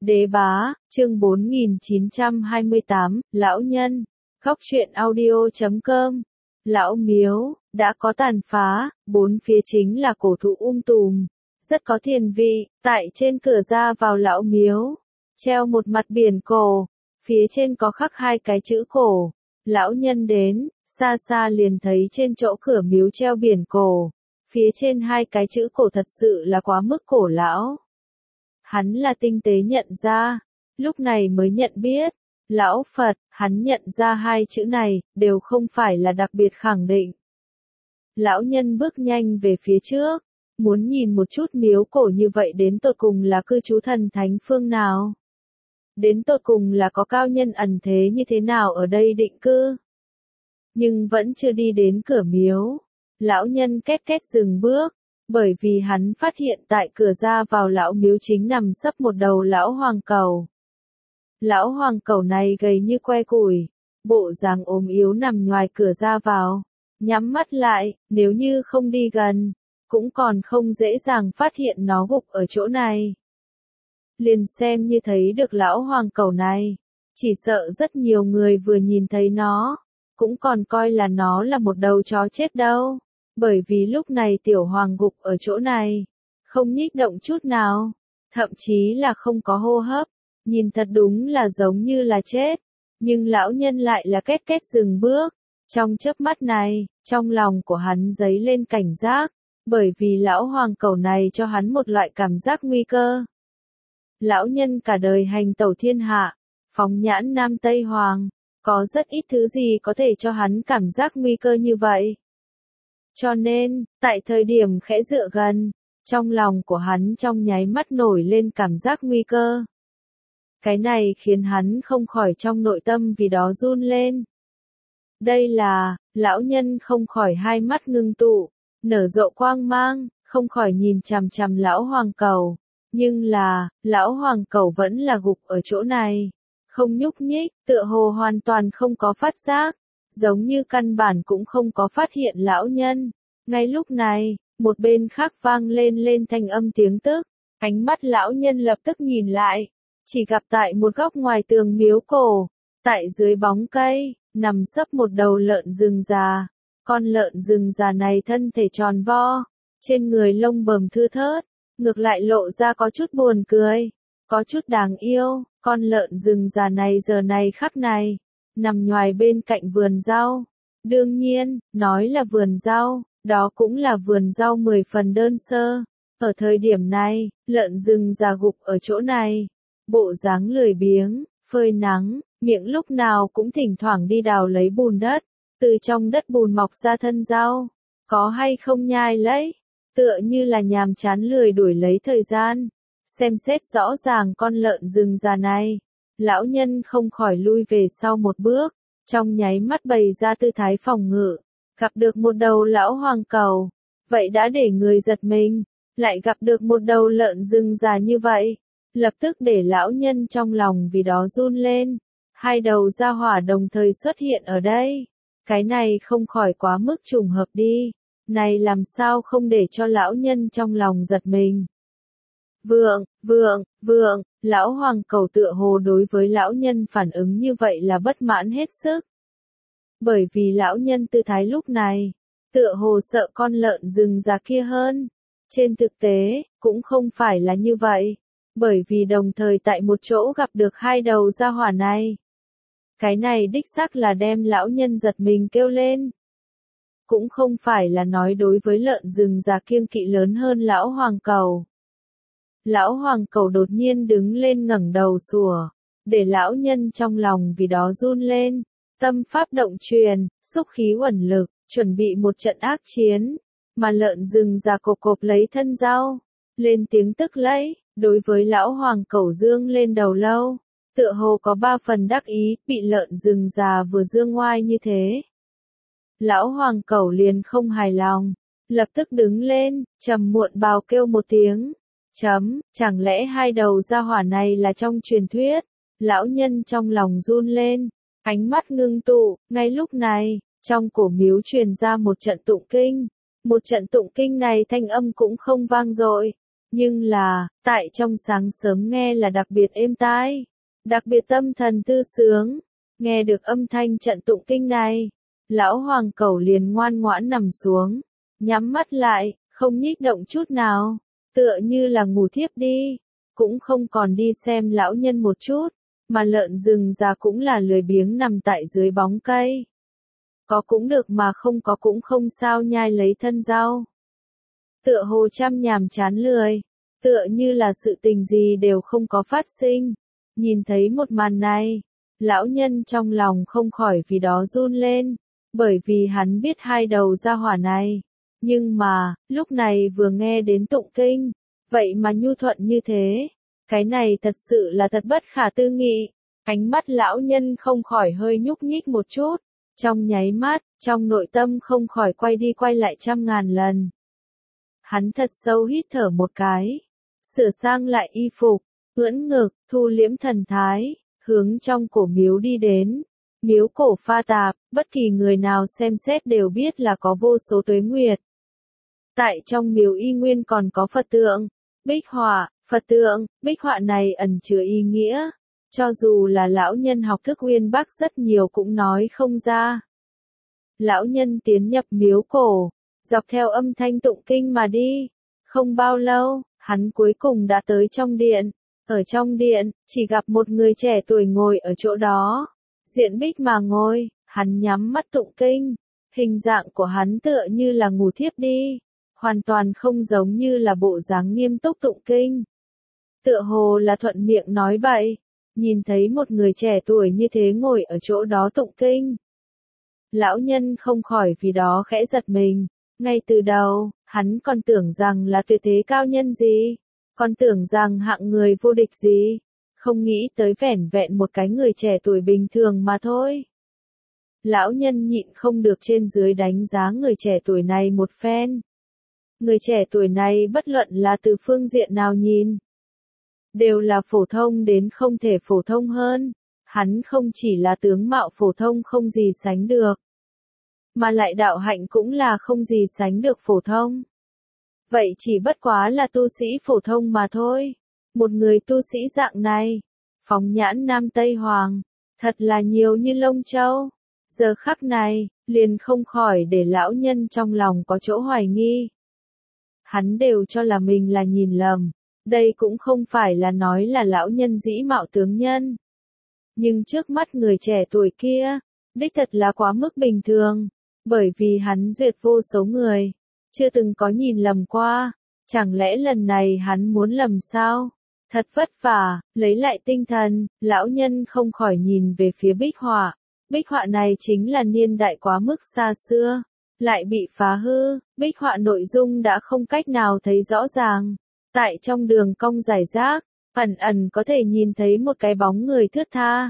Đế bá, chương 4928, lão nhân, khóc truyện audio.com. Lão miếu, đã có tàn phá, bốn phía chính là cổ thụ tùm, rất có thiên vị, tại trên cửa ra vào lão miếu, treo một mặt biển cổ, phía trên có khắc hai cái chữ cổ. Lão nhân đến, xa xa liền thấy trên chỗ cửa miếu treo biển cổ, phía trên hai cái chữ cổ thật sự là quá mức cổ lão. Hắn là tinh tế nhận ra, lúc này mới nhận biết, lão Phật, hắn nhận ra hai chữ này, đều không phải là đặc biệt khẳng định. Lão nhân bước nhanh về phía trước, muốn nhìn một chút miếu cổ như vậy đến tột cùng là cư trú thần thánh phương nào. Đến tột cùng là có cao nhân ẩn thế như thế nào ở đây định cư. Nhưng vẫn chưa đi đến cửa miếu, lão nhân két két dừng bước, bởi vì hắn phát hiện tại cửa ra vào lão miếu chính nằm sấp một đầu lão hoàng cẩu. Lão hoàng cẩu này gầy như que củi, bộ dáng ốm yếu nằm ngoài cửa ra vào, nhắm mắt lại, nếu như không đi gần, cũng còn không dễ dàng phát hiện nó gục ở chỗ này. Liền xem như thấy được lão hoàng cẩu này, chỉ sợ rất nhiều người vừa nhìn thấy nó, cũng còn coi là nó là một đầu chó chết đâu, bởi vì lúc này tiểu hoàng gục ở chỗ này, không nhích động chút nào, thậm chí là không có hô hấp, nhìn thật đúng là giống như là chết, nhưng lão nhân lại là két két dừng bước, trong chớp mắt này, trong lòng của hắn dấy lên cảnh giác, bởi vì lão hoàng cẩu này cho hắn một loại cảm giác nguy cơ. Lão nhân cả đời hành tẩu thiên hạ, phóng nhãn Nam Tây Hoàng, có rất ít thứ gì có thể cho hắn cảm giác nguy cơ như vậy. Cho nên, tại thời điểm khẽ dựa gần, trong lòng của hắn trong nháy mắt nổi lên cảm giác nguy cơ. Cái này khiến hắn không khỏi trong nội tâm vì đó run lên. Đây là, lão nhân không khỏi hai mắt ngưng tụ, nở rộ quang mang, không khỏi nhìn chằm chằm lão hoàng cẩu. Nhưng là, lão hoàng cẩu vẫn là gục ở chỗ này, không nhúc nhích, tựa hồ hoàn toàn không có phát giác, giống như căn bản cũng không có phát hiện lão nhân. Ngay lúc này, một bên khác vang lên thanh âm tiếng tức, ánh mắt lão nhân lập tức nhìn lại, chỉ gặp tại một góc ngoài tường miếu cổ, tại dưới bóng cây, nằm sấp một đầu lợn rừng già. Con lợn rừng già này thân thể tròn vo, trên người lông bờm thưa thớt, ngược lại lộ ra có chút buồn cười, có chút đáng yêu. Con lợn rừng già này giờ này khắc này, nằm nhoài bên cạnh vườn rau. Đương nhiên, nói là vườn rau, đó cũng là vườn rau 10 phần đơn sơ. Ở thời điểm này, lợn rừng già gục ở chỗ này, bộ dáng lười biếng, phơi nắng, miệng lúc nào cũng thỉnh thoảng đi đào lấy bùn đất, từ trong đất bùn mọc ra thân rau, có hay không nhai lấy, tựa như là nhàm chán lười đuổi lấy thời gian. Xem xét rõ ràng con lợn rừng già này, lão nhân không khỏi lui về sau một bước, trong nháy mắt bày ra tư thái phòng ngự, gặp được một đầu lão hoàng cẩu, vậy đã để người giật mình, lại gặp được một đầu lợn rừng già như vậy, lập tức để lão nhân trong lòng vì đó run lên, hai đầu gia hỏa đồng thời xuất hiện ở đây, cái này không khỏi quá mức trùng hợp đi, này làm sao không để cho lão nhân trong lòng giật mình. Vượng, lão hoàng cẩu tựa hồ đối với lão nhân phản ứng như vậy là bất mãn hết sức. Bởi vì lão nhân tư thái lúc này, tựa hồ sợ con lợn rừng già kia hơn. Trên thực tế, cũng không phải là như vậy, bởi vì đồng thời tại một chỗ gặp được hai đầu gia hỏa này. Cái này đích xác là đem lão nhân giật mình kêu lên. Cũng không phải là nói đối với lợn rừng già kiêng kỵ lớn hơn lão hoàng cẩu. Lão hoàng cẩu đột nhiên đứng lên ngẩng đầu sủa, để lão nhân trong lòng vì đó run lên, tâm pháp động truyền, xúc khí uẩn lực, chuẩn bị một trận ác chiến, mà lợn rừng già cộp lấy thân rau, lên tiếng tức lẫy, đối với lão hoàng cẩu dương lên đầu lâu, tựa hồ có 3 phần đắc ý, bị lợn rừng già vừa dương ngoai như thế. Lão hoàng cẩu liền không hài lòng, lập tức đứng lên, trầm muộn bào kêu một tiếng. Chẳng lẽ hai đầu gia hỏa này là trong truyền thuyết? Lão nhân trong lòng run lên, ánh mắt ngưng tụ, ngay lúc này, trong cổ miếu truyền ra một trận tụng kinh. Một trận tụng kinh này thanh âm cũng không vang dội, Nhưng là, tại trong sáng sớm nghe là đặc biệt êm tai, đặc biệt tâm thần thư sướng, nghe được âm thanh trận tụng kinh này, lão hoàng cẩu liền ngoan ngoãn nằm xuống, nhắm mắt lại, không nhích động chút nào, tựa như là ngủ thiếp đi, cũng không còn đi xem lão nhân một chút, mà lợn rừng già cũng là lười biếng nằm tại dưới bóng cây. Có cũng được mà không có cũng không sao, nhai lấy thân rau. Tựa hồ chăm nhàm chán lười, tựa như là sự tình gì đều không có phát sinh. Nhìn thấy một màn này, lão nhân trong lòng không khỏi vì đó run lên, bởi vì hắn biết hai đầu gia hỏa này. Nhưng mà, lúc này vừa nghe đến tụng kinh, vậy mà nhu thuận như thế, cái này thật sự là thật bất khả tư nghị. Ánh mắt lão nhân không khỏi hơi nhúc nhích một chút, trong nháy mắt, trong nội tâm không khỏi quay đi quay lại trăm ngàn lần. Hắn thật sâu hít thở một cái, sửa sang lại y phục, ưỡn ngực, thu liễm thần thái, hướng trong cổ miếu đi đến. Miếu cổ pha tạp, bất kỳ người nào xem xét đều biết là có vô số tuế nguyệt. Tại trong miếu y nguyên còn có Phật tượng, bích họa, Phật tượng, bích họa này ẩn chứa ý nghĩa, cho dù là lão nhân học thức uyên bác rất nhiều cũng nói không ra. Lão nhân tiến nhập miếu cổ, dọc theo âm thanh tụng kinh mà đi, không bao lâu, hắn cuối cùng đã tới trong điện. Ở trong điện, chỉ gặp một người trẻ tuổi ngồi ở chỗ đó, diện bích mà ngồi, hắn nhắm mắt tụng kinh, hình dạng của hắn tựa như là ngủ thiếp đi, hoàn toàn không giống như là bộ dáng nghiêm túc tụng kinh. Tựa hồ là thuận miệng nói bậy, nhìn thấy một người trẻ tuổi như thế ngồi ở chỗ đó tụng kinh. Lão nhân không khỏi vì đó khẽ giật mình, ngay từ đầu, hắn còn tưởng rằng là tuyệt thế cao nhân gì, còn tưởng rằng hạng người vô địch gì, không nghĩ tới vẻn vẹn một cái người trẻ tuổi bình thường mà thôi. Lão nhân nhịn không được trên dưới đánh giá người trẻ tuổi này một phen. Người trẻ tuổi này bất luận là từ phương diện nào nhìn, đều là phổ thông đến không thể phổ thông hơn. Hắn không chỉ là tướng mạo phổ thông không gì sánh được, mà lại đạo hạnh cũng là không gì sánh được phổ thông. Vậy chỉ bất quá là tu sĩ phổ thông mà thôi. Một người tu sĩ dạng này, phóng nhãn Nam Tây Hoàng, thật là nhiều như lông châu. Giờ khắc này, liền không khỏi để lão nhân trong lòng có chỗ hoài nghi. Hắn đều cho là mình là nhìn lầm, đây cũng không phải là nói là lão nhân dĩ mạo tướng nhân. Nhưng trước mắt người trẻ tuổi kia, đích thật là quá mức bình thường, bởi vì hắn duyệt vô số người, chưa từng có nhìn lầm qua, chẳng lẽ lần này hắn muốn lầm sao? Thật vất vả, lấy lại tinh thần, lão nhân không khỏi nhìn về phía bích họa. Bích họa này chính là niên đại quá mức xa xưa, lại bị phá hư, bích họa nội dung đã không cách nào thấy rõ ràng. Tại trong đường cong rải rác, ẩn ẩn có thể nhìn thấy một cái bóng người thướt tha.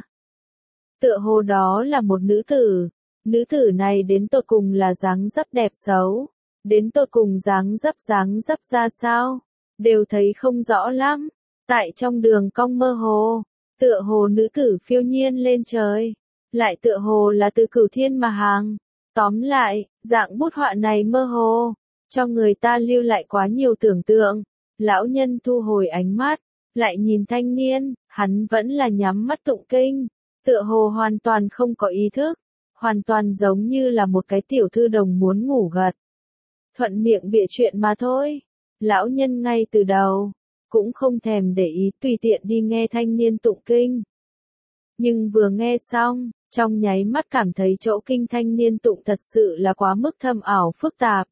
Tựa hồ đó là một nữ tử này đến tột cùng là dáng dấp đẹp xấu, đến tột cùng dáng dấp ra sao, đều thấy không rõ lắm. Tại trong đường cong mơ hồ, tựa hồ nữ tử phiêu nhiên lên trời, lại tựa hồ là từ cửu thiên mà hàng. Tóm lại, dạng bút họa này mơ hồ, cho người ta lưu lại quá nhiều tưởng tượng. Lão nhân thu hồi ánh mắt, lại nhìn thanh niên, hắn vẫn là nhắm mắt tụng kinh, tựa hồ hoàn toàn không có ý thức, hoàn toàn giống như là một cái tiểu thư đồng muốn ngủ gật. Thuận miệng bịa chuyện mà thôi. Lão nhân ngay từ đầu, cũng không thèm để ý tùy tiện đi nghe thanh niên tụng kinh. Nhưng vừa nghe xong, trong nháy mắt cảm thấy chỗ kinh thanh niên tụng thật sự là quá mức thâm ảo phức tạp.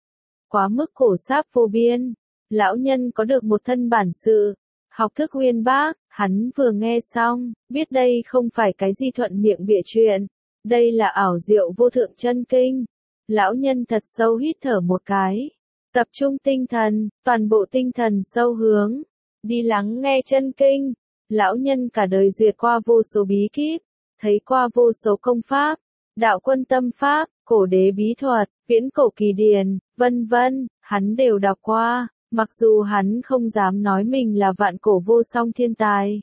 Quá mức cổ sáp vô biên. Lão nhân có được một thân bản sự, học thức uyên bác, hắn vừa nghe xong, biết đây không phải cái gì thuận miệng bịa chuyện, đây là ảo diệu vô thượng chân kinh. Lão nhân thật sâu hít thở một cái, tập trung tinh thần, toàn bộ tinh thần sâu hướng, đi lắng nghe chân kinh. Lão nhân cả đời duyệt qua vô số bí kíp, thấy qua vô số công pháp, đạo quân tâm pháp, cổ đế bí thuật, viễn cổ kỳ điển, vân vân, hắn đều đọc qua. Mặc dù hắn không dám nói mình là vạn cổ vô song thiên tài,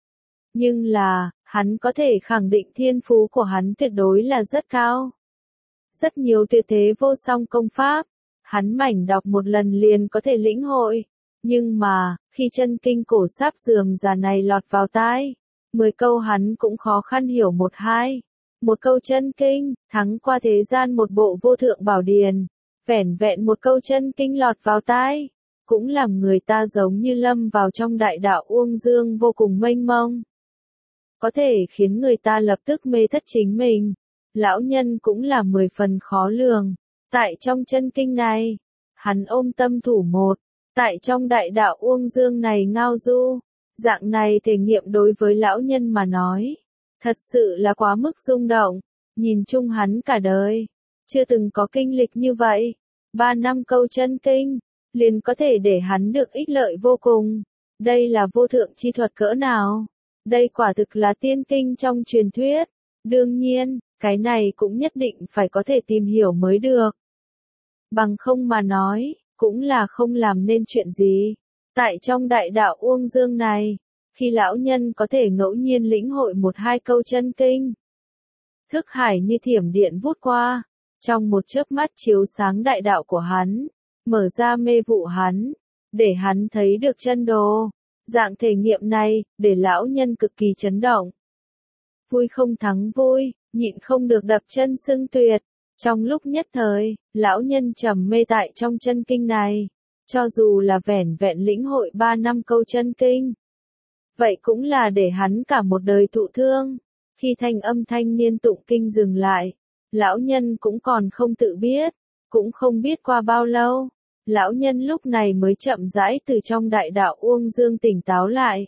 nhưng là, hắn có thể khẳng định thiên phú của hắn tuyệt đối là rất cao. Rất nhiều tuyệt thế vô song công pháp, hắn mảnh đọc một lần liền có thể lĩnh hội, Nhưng mà, khi chân kinh cổ sáp dườm già này lọt vào tai, 10 câu hắn cũng khó khăn hiểu một hai. Một câu chân kinh, thắng qua thế gian một bộ vô thượng bảo điển. Vẻn vẹn một câu chân kinh lọt vào tai, cũng làm người ta giống như lâm vào trong đại đạo uông dương vô cùng mênh mông. Có thể khiến người ta lập tức mê thất chính mình. Lão nhân cũng là 10 phần khó lường. Tại trong chân kinh này, hắn ôm tâm thủ một. Tại trong đại đạo uông dương này ngao du. Dạng này thể nghiệm đối với lão nhân mà nói. Thật sự là quá mức rung động. Nhìn chung hắn cả đời. Chưa từng có kinh lịch như vậy. 3 năm câu chân kinh. Liền có thể để hắn được ích lợi vô cùng. Đây là vô thượng chi thuật cỡ nào? Đây quả thực là tiên kinh trong truyền thuyết. Đương nhiên, cái này cũng nhất định phải có thể tìm hiểu mới được. Bằng không mà nói, cũng là không làm nên chuyện gì. Tại trong đại đạo uông dương này, khi lão nhân có thể ngẫu nhiên lĩnh hội một hai câu chân kinh. Thức hải như thiểm điện vút qua, trong một chớp mắt chiếu sáng đại đạo của hắn, mở ra mê vụ hắn, để hắn thấy được chân đồ. Dạng thể nghiệm này, để lão nhân cực kỳ chấn động. Vui không thắng vui, nhịn không được đập chân sưng tuyệt. Trong lúc nhất thời, lão nhân trầm mê tại trong chân kinh này. Cho dù là vẻn vẹn lĩnh hội 3 năm câu chân kinh. Vậy cũng là để hắn cả một đời thụ thương. Khi thanh âm thanh niên tụng kinh dừng lại, lão nhân cũng còn không tự biết, cũng không biết qua bao lâu. Lão nhân lúc này mới chậm rãi từ trong đại đạo uông dương tỉnh táo lại.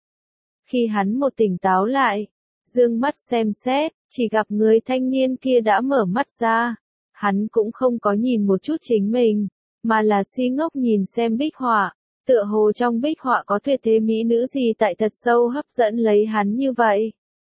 Khi hắn một tỉnh táo lại, dương mắt xem xét, chỉ gặp người thanh niên kia đã mở mắt ra. Hắn cũng không có nhìn một chút chính mình, mà là si ngốc nhìn xem bích họa. Tựa hồ trong bích họa có tuyệt thế mỹ nữ gì tại thật sâu hấp dẫn lấy hắn như vậy.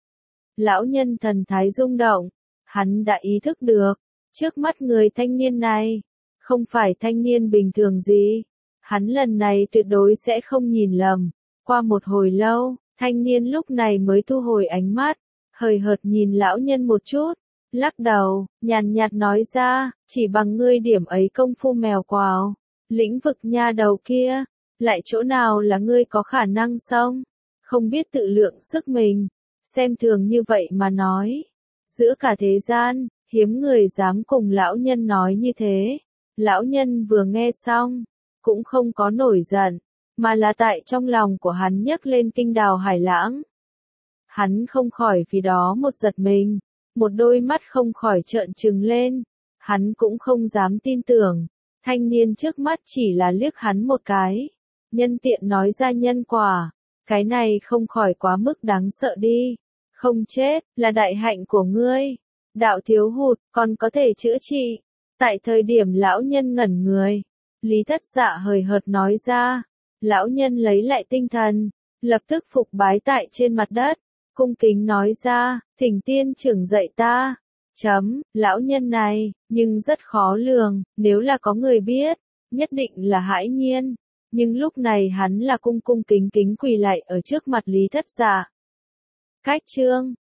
Lão nhân thần thái rung động, hắn đã ý thức được, trước mắt người thanh niên này, không phải thanh niên bình thường gì. Hắn lần này tuyệt đối sẽ không nhìn lầm. Qua một hồi lâu, thanh niên lúc này mới thu hồi ánh mắt, hời hợt nhìn lão nhân một chút, lắc đầu, nhàn nhạt nói ra, chỉ bằng ngươi điểm ấy công phu mèo quào, lĩnh vực nha đầu kia, lại chỗ nào là ngươi có khả năng xông, không biết tự lượng sức mình, xem thường như vậy mà nói. Giữa cả thế gian, hiếm người dám cùng lão nhân nói như thế. Lão nhân vừa nghe xong, cũng không có nổi giận, mà là tại trong lòng của hắn nhấc lên kinh đào hải lãng. Hắn không khỏi vì đó một giật mình, một đôi mắt không khỏi trợn trừng lên, hắn cũng không dám tin tưởng, thanh niên trước mắt chỉ là liếc hắn một cái, nhân tiện nói ra nhân quả, cái này không khỏi quá mức đáng sợ đi, không chết, là đại hạnh của ngươi, đạo thiếu hụt, còn có thể chữa trị. Tại thời điểm lão nhân ngẩn người, Lý Thất Dạ hời hợt nói ra, lão nhân lấy lại tinh thần, lập tức phục bái tại trên mặt đất, cung kính nói ra, thỉnh tiên trưởng dạy ta. Lão nhân này, nhưng rất khó lường, nếu là có người biết, nhất định là hãi nhiên, nhưng lúc này hắn là cung cung kính kính quỳ lạy ở trước mặt Lý Thất Dạ. Cách chương